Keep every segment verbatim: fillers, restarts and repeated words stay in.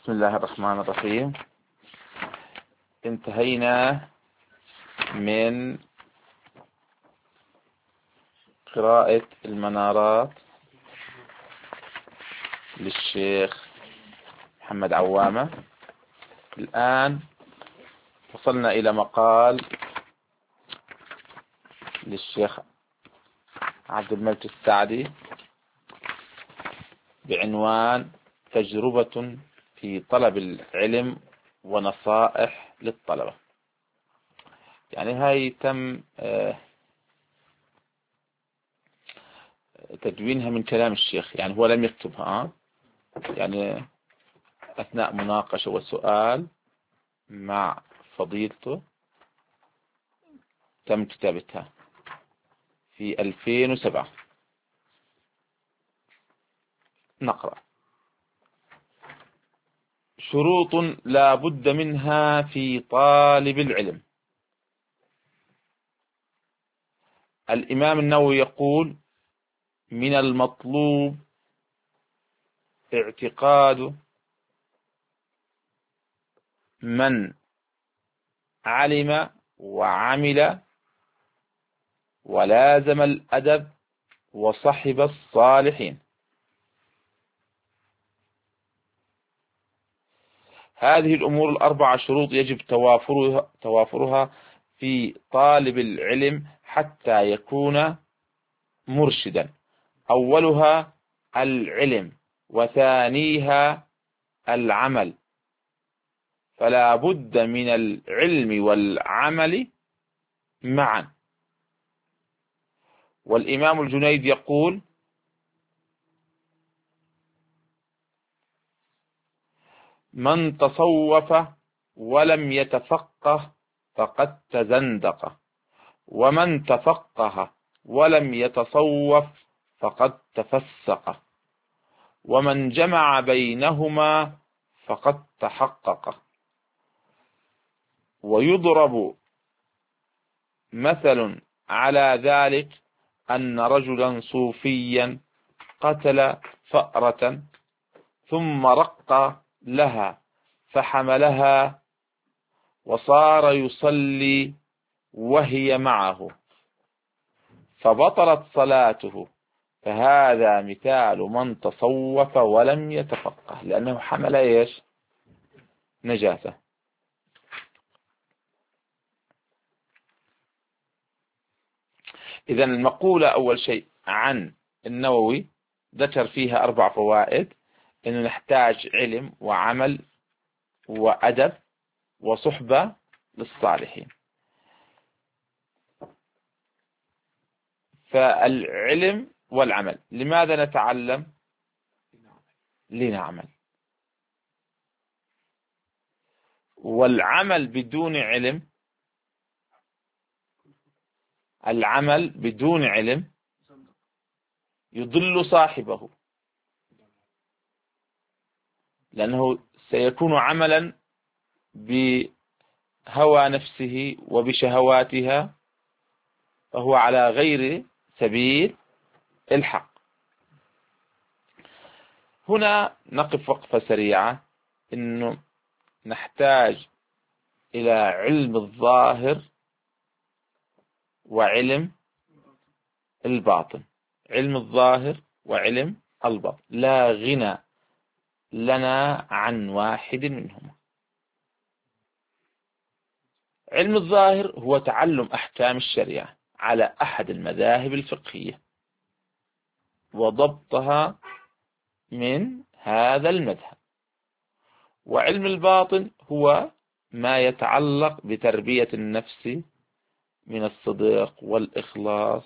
بسم الله الرحمن الرحيم. انتهينا من قراءة المنارات للشيخ محمد عوامة. الآن وصلنا إلى مقال للشيخ عبد الملك السعدي بعنوان تجربة في طلب العلم ونصائح للطلبة. يعني هاي تم تدوينها من كلام الشيخ، يعني هو لم يكتبها، يعني أثناء مناقشة وسؤال مع فضيلته تم كتابتها في ألفين وسبعة. نقرأ: شروط لا بد منها في طالب العلم. الإمام النووي يقول: من المطلوب اعتقاد من علم وعمل ولازم الأدب وصحب الصالحين. هذه الأمور الأربعة شروط يجب توافرها, توافرها في طالب العلم حتى يكون مرشدا. أولها العلم، وثانيها العمل، فلا بد من العلم والعمل معا. والإمام الجنيد يقول: من تصوف ولم يتفقه فقد تزندق، ومن تفقه ولم يتصوف فقد تفسق، ومن جمع بينهما فقد تحقق. ويضرب مثل على ذلك أن رجلا صوفيا قتل فأرة ثم رق لها فحملها وصار يصلي وهي معه فبطلت صلاته، فهذا مثال من تصوف ولم يتفقه، لأنه حمل إيش؟ نجاسة. إذن المقولة أول شيء عن النووي ذكر فيها أربع فوائد: إنه نحتاج علم وعمل وأدب وصحبة للصالحين. فالعلم والعمل، لماذا نتعلم؟ لنعمل. والعمل بدون علم، العمل بدون علم يضل صاحبه، لأنه سيكون عملا بهوى نفسه وبشهواتها، فهو على غير سبيل الحق. هنا نقف وقفة سريعة، إنه نحتاج إلى علم الظاهر وعلم الباطن. علم الظاهر وعلم الباطن لا غنى لنا عن واحد منهما. علم الظاهر هو تعلم أحكام الشريعة على أحد المذاهب الفقهية وضبطها من هذا المذهب. وعلم الباطن هو ما يتعلق بتربية النفس من الصدق والإخلاص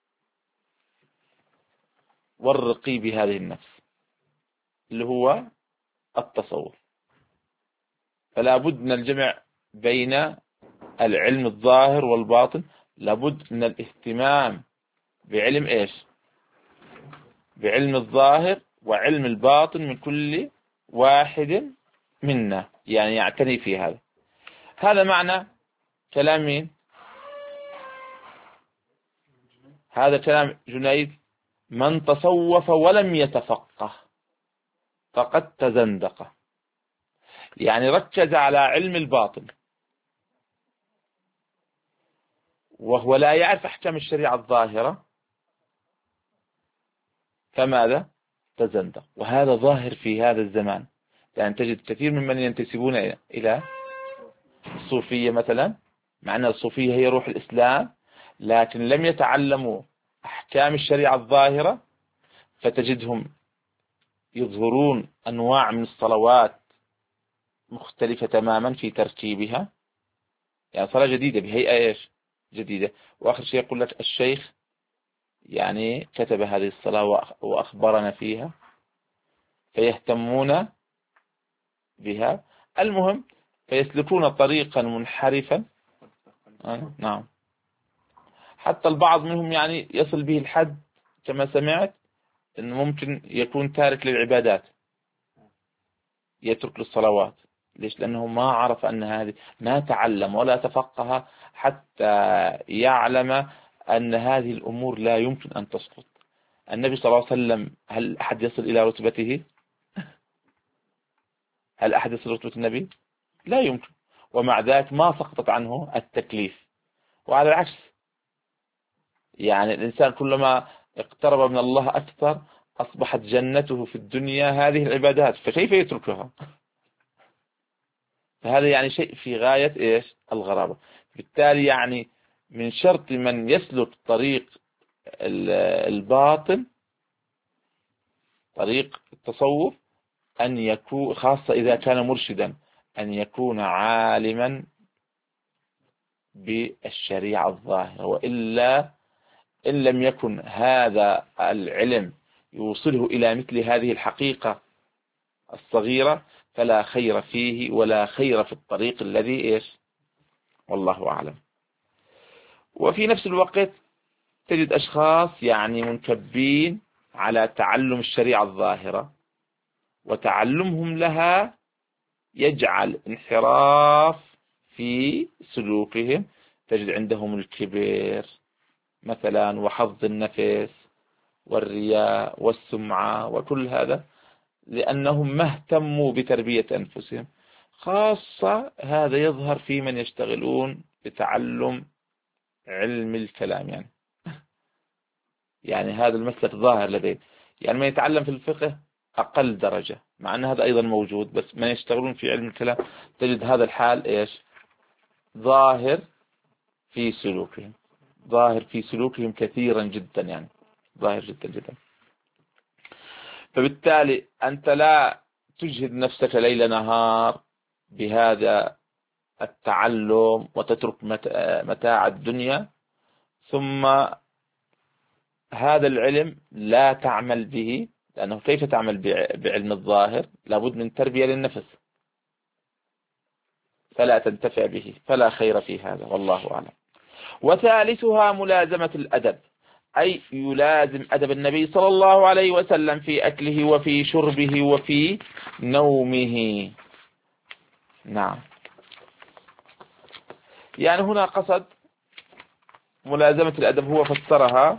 والرقي بهذه النفس، اللي هو التصوف. فلا بد من الجمع بين العلم الظاهر والباطن، لابد من الاهتمام بعلم إيش؟ بعلم الظاهر وعلم الباطن من كل واحد منا، يعني يعتني في هذا. هذا معنى كلام مين؟ هذا كلام جنيد: من تصوف ولم يتفقه فقد تزندق. يعني ركز على علم الباطن وهو لا يعرف أحكام الشريعة الظاهرة، فماذا؟ تزندق. وهذا ظاهر في هذا الزمان، يعني تجد كثير ممن ينتسبون إلى الصوفية مثلا، مع أن الصوفية هي روح الإسلام، لكن لم يتعلموا أحكام الشريعة الظاهرة، فتجدهم يظهرون أنواع من الصلوات مختلفة تماما في ترتيبها، يعني صلاة جديدة بهيئة إيش جديدة، وآخر شيء يقول لك الشيخ يعني كتب هذه الصلاة وأخبرنا فيها، فيهتمون بها. المهم فيسلكون طريقا منحرفا. آه نعم. حتى البعض منهم يعني يصل به الحد كما سمعت أنه ممكن يكون تارك للعبادات، يترك للصلوات. ليش؟ لأنه ما عرف أن هذه، ما تعلم ولا تفقه حتى يعلم أن هذه الأمور لا يمكن أن تسقط. النبي صلى الله عليه وسلم هل أحد يصل إلى رتبته؟ هل أحد يصل رتبة النبي؟ لا يمكن. ومع ذلك ما سقطت عنه التكليف. وعلى العكس، يعني الإنسان كلما اقترب من الله أكثر أصبحت جنته في الدنيا هذه العبادات، فكيف يتركها؟ فهذا يعني شيء في غاية إيش الغرابة. بالتالي يعني من شرط من يسلك طريق الباطن، طريق التصوف، أن يكون خاصة إذا كان مرشدا أن يكون عالما بالشريعة الظاهرة، وإلا إن لم يكن هذا العلم يوصله إلى مثل هذه الحقيقة الصغيرة فلا خير فيه ولا خير في الطريق الذي إيش والله أعلم. وفي نفس الوقت تجد أشخاص يعني منكبين على تعلم الشريعة الظاهرة، وتعلمهم لها يجعل انحراف في سلوكهم. تجد عندهم الكبر مثلا وحظ النفس والرياء والسمعة وكل هذا، لأنهم ما اهتموا بتربية أنفسهم. خاصة هذا يظهر في من يشتغلون بتعلم علم الكلام، يعني يعني هذا المسلك ظاهر لديه. يعني من يتعلم في الفقه أقل درجة، مع أن هذا أيضا موجود، بس من يشتغلون في علم الكلام تجد هذا الحال إيش ظاهر في سلوكهم، ظاهر في سلوكهم كثيرا جدا، يعني ظاهر جدا جدا. فبالتالي أنت لا تجهد نفسك ليل نهار بهذا التعلم وتترك متاع الدنيا، ثم هذا العلم لا تعمل به، لأنه كيف تعمل بعلم الظاهر؟ لابد من تربية للنفس، فلا تنتفع به، فلا خير في هذا والله أعلم. وثالثها ملازمة الأدب، أي يلازم أدب النبي صلى الله عليه وسلم في أكله وفي شربه وفي نومه. نعم، يعني هنا قصد ملازمة الأدب، هو فسرها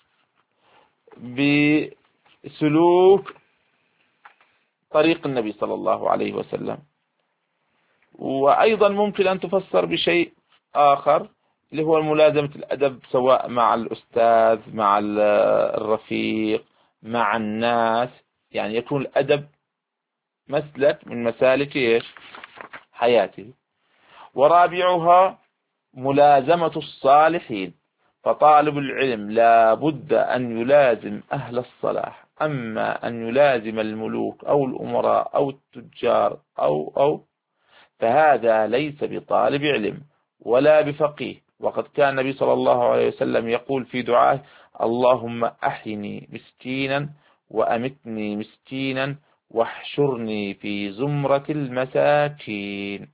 بسلوك طريق النبي صلى الله عليه وسلم. وأيضا ممكن أن تفسر بشيء آخر اللي هو ملازمة الأدب، سواء مع الأستاذ، مع الرفيق، مع الناس، يعني يكون الأدب مسلك من مسالك إيش حياته. ورابعها ملازمة الصالحين، فطالب العلم لا بد أن يلازم أهل الصلاح، أما أن يلازم الملوك أو الأمراء أو التجار أو أو فهذا ليس بطالب علم ولا بفقيه. وقد كان النبي صلى الله عليه وسلم يقول في دعائه: اللهم أحيني مسكينا وأمتني مسكينا واحشرني في زمرة المساكين.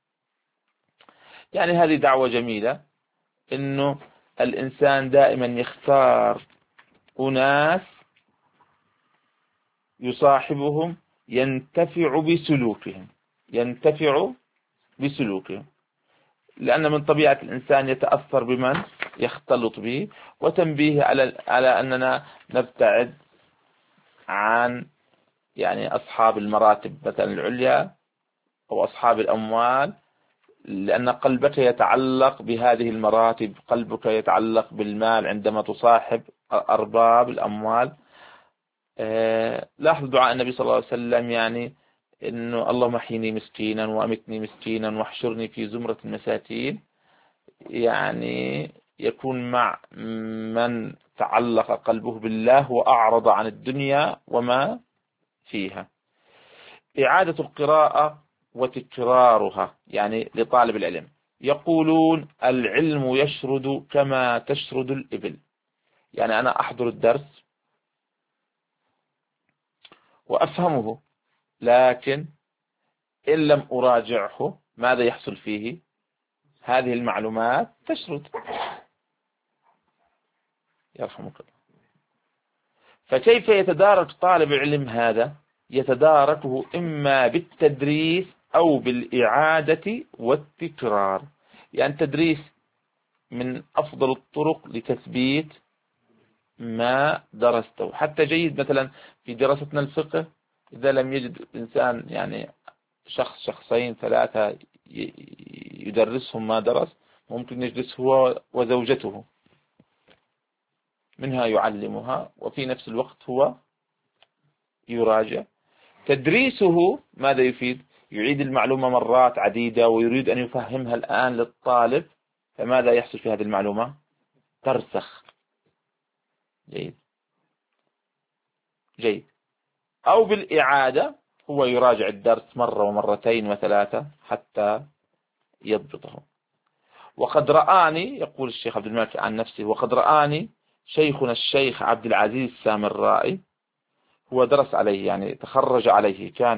يعني هذه دعوة جميلة، إنه الإنسان دائما يختار أناس يصاحبهم ينتفع بسلوكهم، ينتفع بسلوكهم، لأن من طبيعة الإنسان يتأثر بمن يختلط به. وتنبيه على على أننا نبتعد عن يعني أصحاب المراتب مثلا العليا أو أصحاب الأموال، لأن قلبك يتعلق بهذه المراتب، قلبك يتعلق بالمال عندما تصاحب أرباب الأموال. آه لاحظ دعاء النبي صلى الله عليه وسلم، يعني إنه اللهم احيني مسكينا وأمتني مسكينا واحشرني في زمرة المساكين، يعني يكون مع من تعلق قلبه بالله وأعرض عن الدنيا وما فيها. إعادة القراءة وتكرارها يعني لطالب العلم، يقولون العلم يشرد كما تشرد الإبل. يعني أنا أحضر الدرس وأفهمه، لكن إن لم أراجعه ماذا يحصل فيه؟ هذه المعلومات تشرد. يرحمك الله. فكيف يتدارك طالب العلم هذا؟ يتداركه إما بالتدريس أو بالإعادة والتكرار. يعني التدريس من أفضل الطرق لتثبيت ما درسته. حتى جيد مثلا في دراستنا الفقه، إذا لم يجد إنسان يعني شخص شخصين ثلاثة يدرسهم ما درس، ممكن يجلس هو وزوجته، منها يعلمها وفي نفس الوقت هو يراجع. تدريسه ماذا يفيد؟ يعيد المعلومة مرات عديدة ويريد أن يفهمها الآن للطالب، فماذا يحصل في هذه المعلومة؟ ترسخ. جيد جيد. أو بالإعادة، هو يراجع الدرس مرة ومرتين وثلاثة حتى يضبطه. وقد رآني، يقول الشيخ عبد الملك عن نفسه، وقد رآني شيخنا الشيخ عبد العزيز السامرائي، هو درس عليه يعني تخرج عليه، كان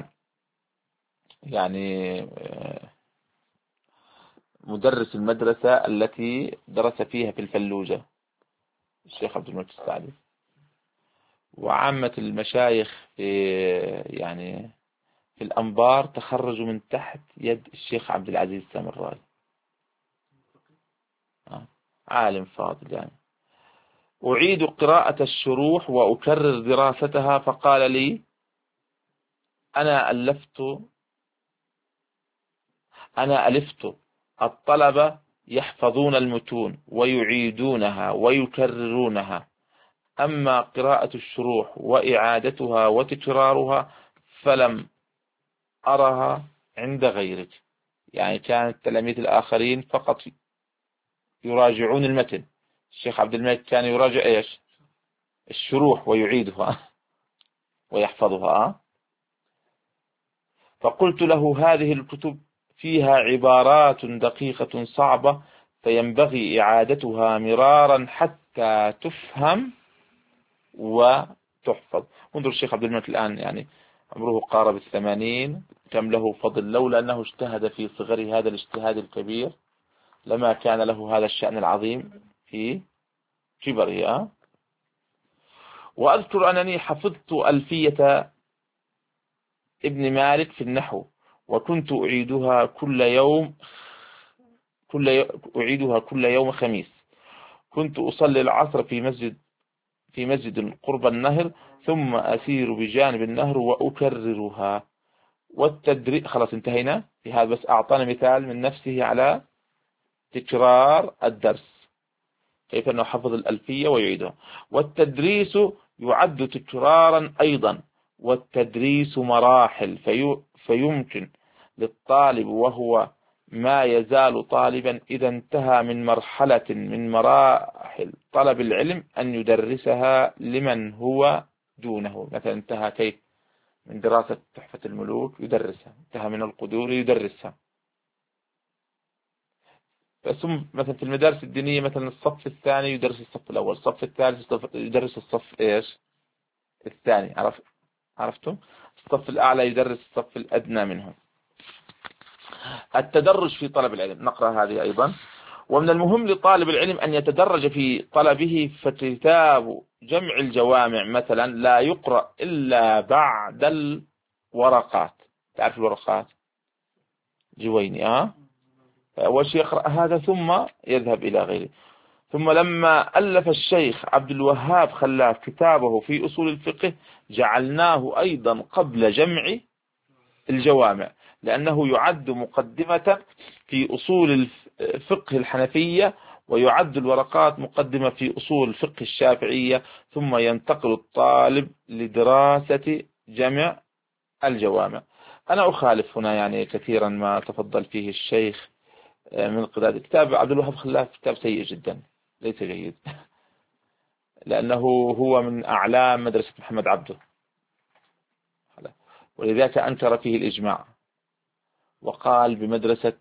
يعني مدرس المدرسة التي درس فيها في الفلوجة الشيخ عبد الملك السعدي. وعامة المشايخ في يعني في الأنبار تخرجوا من تحت يد الشيخ عبد العزيز السامرائي، عالم فاضل يعني. أعيد قراءة الشروح وأكرر دراستها، فقال لي أنا ألفت أنا ألفت الطلبة يحفظون المتون ويعيدونها ويكررونها، أما قراءة الشروح وإعادتها وتكرارها فلم أرها عند غيرك. يعني كان التلاميذ الآخرين فقط يراجعون المتن، الشيخ عبد الملك كان يراجع إيش؟ الشروح ويعيدها ويحفظها. فقلت له هذه الكتب فيها عبارات دقيقة صعبة، فينبغي إعادتها مرارا حتى تفهم وتحفظ. انظر الشيخ عبد الملك الآن يعني عمره قارب الثمانين، كم له فضل، لولا أنه اجتهد في صغره هذا الاجتهاد الكبير لما كان له هذا الشأن العظيم في كبره. وأذكر أنني حفظت ألفية ابن مالك في النحو، وكنت أعيدها كل يوم كل أعيدها كل يوم خميس. كنت أصلي العصر في مسجد في مسجد قرب النهر، ثم أسير بجانب النهر وأكررها. والتدريب، خلاص انتهينا في هذا، بس أعطانا مثال من نفسه على تكرار الدرس، كيف أنه حفظ الألفية ويعيدها. والتدريس يعد تكرارا أيضا، والتدريس مراحل، في فيمكن للطالب وهو ما يزال طالبا إذا انتهى من مرحلة من مراحل طلب العلم أن يدرسها لمن هو دونه. مثلا انتهى كيف من دراسة تحفة الملوك يدرسها، انتهى من القدور يدرسها. ثم مثلا في المدارس الدينية مثلا الصف الثاني يدرس الصف الأول، الصف الثالث يدرس الصف إيش الثاني، عرفت عرفتم؟ الصف الأعلى يدرس الصف الأدنى منهم. التدرج في طلب العلم، نقرأ هذه أيضا. ومن المهم لطالب العلم أن يتدرج في طلبه، فكتاب جمع الجوامع مثلا لا يقرأ إلا بعد الورقات. تعرف الورقات؟ جويني آه أول شيء يقرأ هذا ثم يذهب إلى غيره. ثم لما ألف الشيخ عبد الوهاب خلاه كتابه في أصول الفقه، جعلناه أيضا قبل جمع الجوامع، لأنه يعد مقدمة في أصول الفقه الحنفية، ويعد الورقات مقدمة في أصول الفقه الشافعية، ثم ينتقل الطالب لدراسة جمع الجوامع. أنا أخالف هنا يعني كثيرا ما تفضل فيه الشيخ من قراءة كتاب عبد الوهاب خلاف، كتاب سيء جدا ليس جيد لأنه هو من أعلام مدرسة محمد عبده، ولذلك أنكر فيه الإجماع، وقال بمدرسة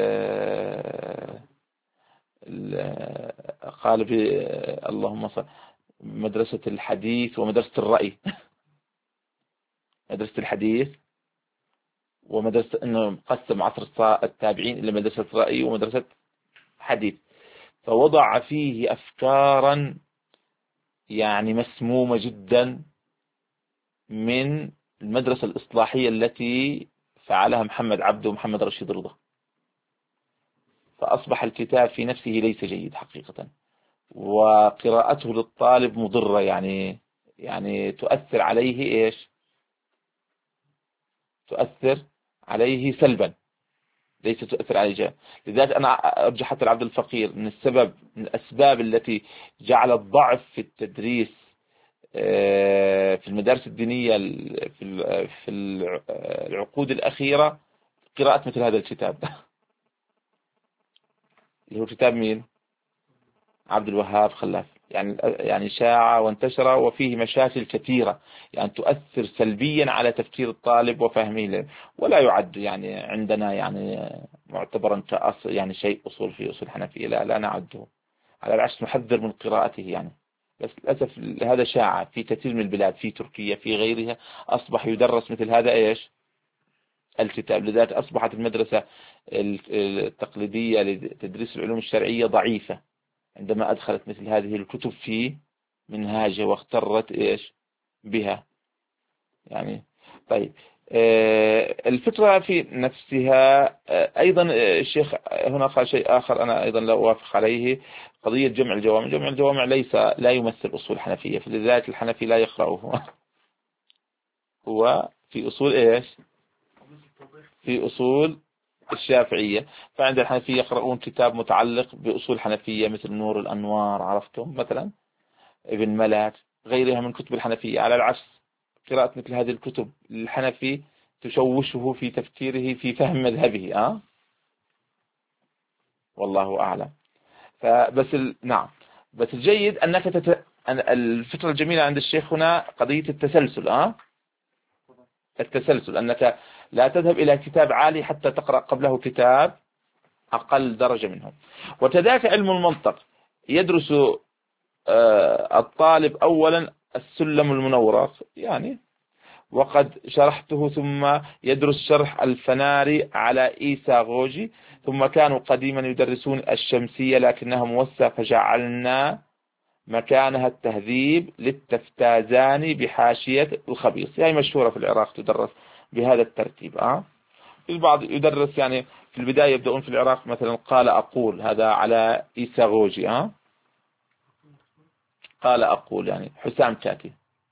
قال ب اللهم صل مدرسة الحديث ومدرسة الرأي مدرسة الحديث ومدرسة أنه قسم عصر التابعين إلى مدرسة رأي ومدرسة حديث، فوضع فيه أفكارا يعني مسمومة جدا من المدرسة الإصلاحية التي فعلها محمد عبده ومحمد رشيد رضا، فأصبح الكتاب في نفسه ليس جيد حقيقة، وقراءته للطالب مضرة، يعني يعني تؤثر عليه إيش تؤثر عليه سلبا، ليس تؤثر عليه جانب. لذلك أنا أرجح حتى العبد الفقير من السبب من الأسباب التي جعلت ضعف في التدريس في المدارس الدينية في في العقود الأخيرة قراءة مثل هذا الكتاب اللي هو كتاب مين؟ عبد الوهاب خلاف، يعني يعني شاع وانتشر وفيه مشاكل كثيرة يعني تؤثر سلبيا على تفكير الطالب وفهمه له، ولا يعد يعني عندنا يعني معتبرا كأصل يعني شيء أصول في أصول الحنفية، لا لا نعده، على العكس نحذر من قراءته يعني. بس للأسف هذا شاع في كثير من البلاد، في تركيا في غيرها أصبح يدرس مثل هذا إيش الكتاب. لذلك أصبحت المدرسة التقليدية لتدريس العلوم الشرعية ضعيفة عندما أدخلت مثل هذه الكتب في منهاجها واخترت إيش بها يعني. طيب الفكرة في نفسها أيضا الشيخ هنا قال شيء آخر أنا أيضا لا أوافق عليه، قضية جمع الجوامع. جمع الجوامع ليس لا يمثل أصول الحنفية، فلذلك الحنفي لا يقرأه هو في أصول إيش في أصول الشافعية. فعند الحنفية يقرؤون كتاب متعلق بأصول الحنفية مثل نور الأنوار، عرفتم مثلا ابن ملاك غيرها من كتب الحنفية. على العكس قراءة مثل هذه الكتب الحنفي تشوشه في تفكيره في فهم مذهبه أه والله أعلم. فبس ال... نعم بس الجيد أنك تت... الفكرة الجميلة عند الشيخ هنا قضية التسلسل أه التسلسل، أنك لا تذهب إلى كتاب عالي حتى تقرأ قبله كتاب أقل درجة منه. وكذلك علم المنطق يدرس الطالب أولا السلم المنورق يعني، وقد شرحته، ثم يدرس شرح الفناري على إيسا غوجي، ثم كانوا قديما يدرسون الشمسية لكنها موسعة فجعلنا مكانها التهذيب للتفتازاني بحاشية الخبيص، هي يعني مشهورة في العراق تدرس بهذا الترتيب أه البعض يدرس يعني في البداية يبدأون في العراق مثلا قال أقول هذا على إيسا غوجي أه قال أقول يعني حسام كاتي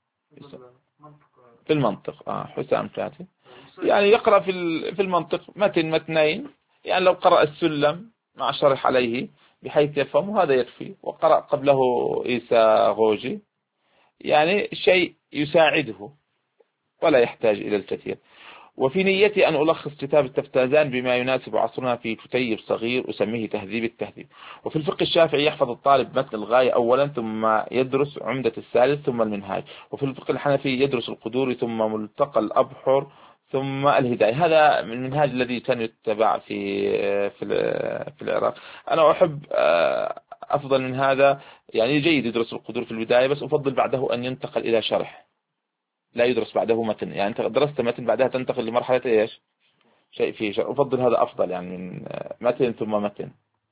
في المنطق آه حسام كاتي يعني يقرأ في في المنطق متن متنين، يعني لو قرأ السلم مع شرح عليه بحيث يفهم هذا يكفي، وقرأ قبله إيسا غوجي يعني شيء يساعده ولا يحتاج إلى الكثير. وفي نيتي أن ألخص كتاب التفتازان بما يناسب عصرنا في كتيب صغير أسميه تهذيب التهذيب. وفي الفقه الشافعي يحفظ الطالب متن الغاية أولا، ثم يدرس عمدة الثالث ثم المنهاج. وفي الفقه الحنفي يدرس القدور ثم ملتقى الأبحر ثم الهداية. هذا من المنهاج الذي كان يتبع في في في العراق. أنا أحب أفضل من هذا، يعني جيد يدرس القدور في البداية، بس أفضل بعده أن ينتقل إلى شرح، لا يدرس بعده متن، يعني أنت درست متن بعدها تنتقل لمرحلة إيش شيء فيه شيء. أفضل هذا أفضل يعني من متن ثم متن.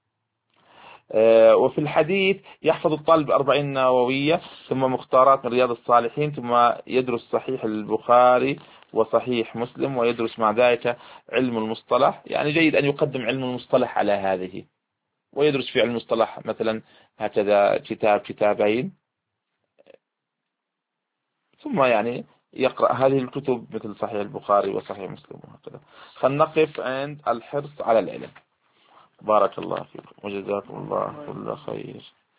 وفي الحديث يحفظ الطالب أربعين نووية ثم مختارات من رياض الصالحين، ثم يدرس صحيح البخاري وصحيح مسلم، ويدرس مع ذلك علم المصطلح. يعني جيد أن يقدم علم المصطلح على هذه، ويدرس في علم المصطلح مثلا هكذا كتاب كتابين، ثم يعني يقرأ هذه الكتب مثل صحيح البخاري وصحيح مسلم وهكذا. فلنقف عند الحرص على العلم. بارك الله فيكم وجزاكم الله كل خير.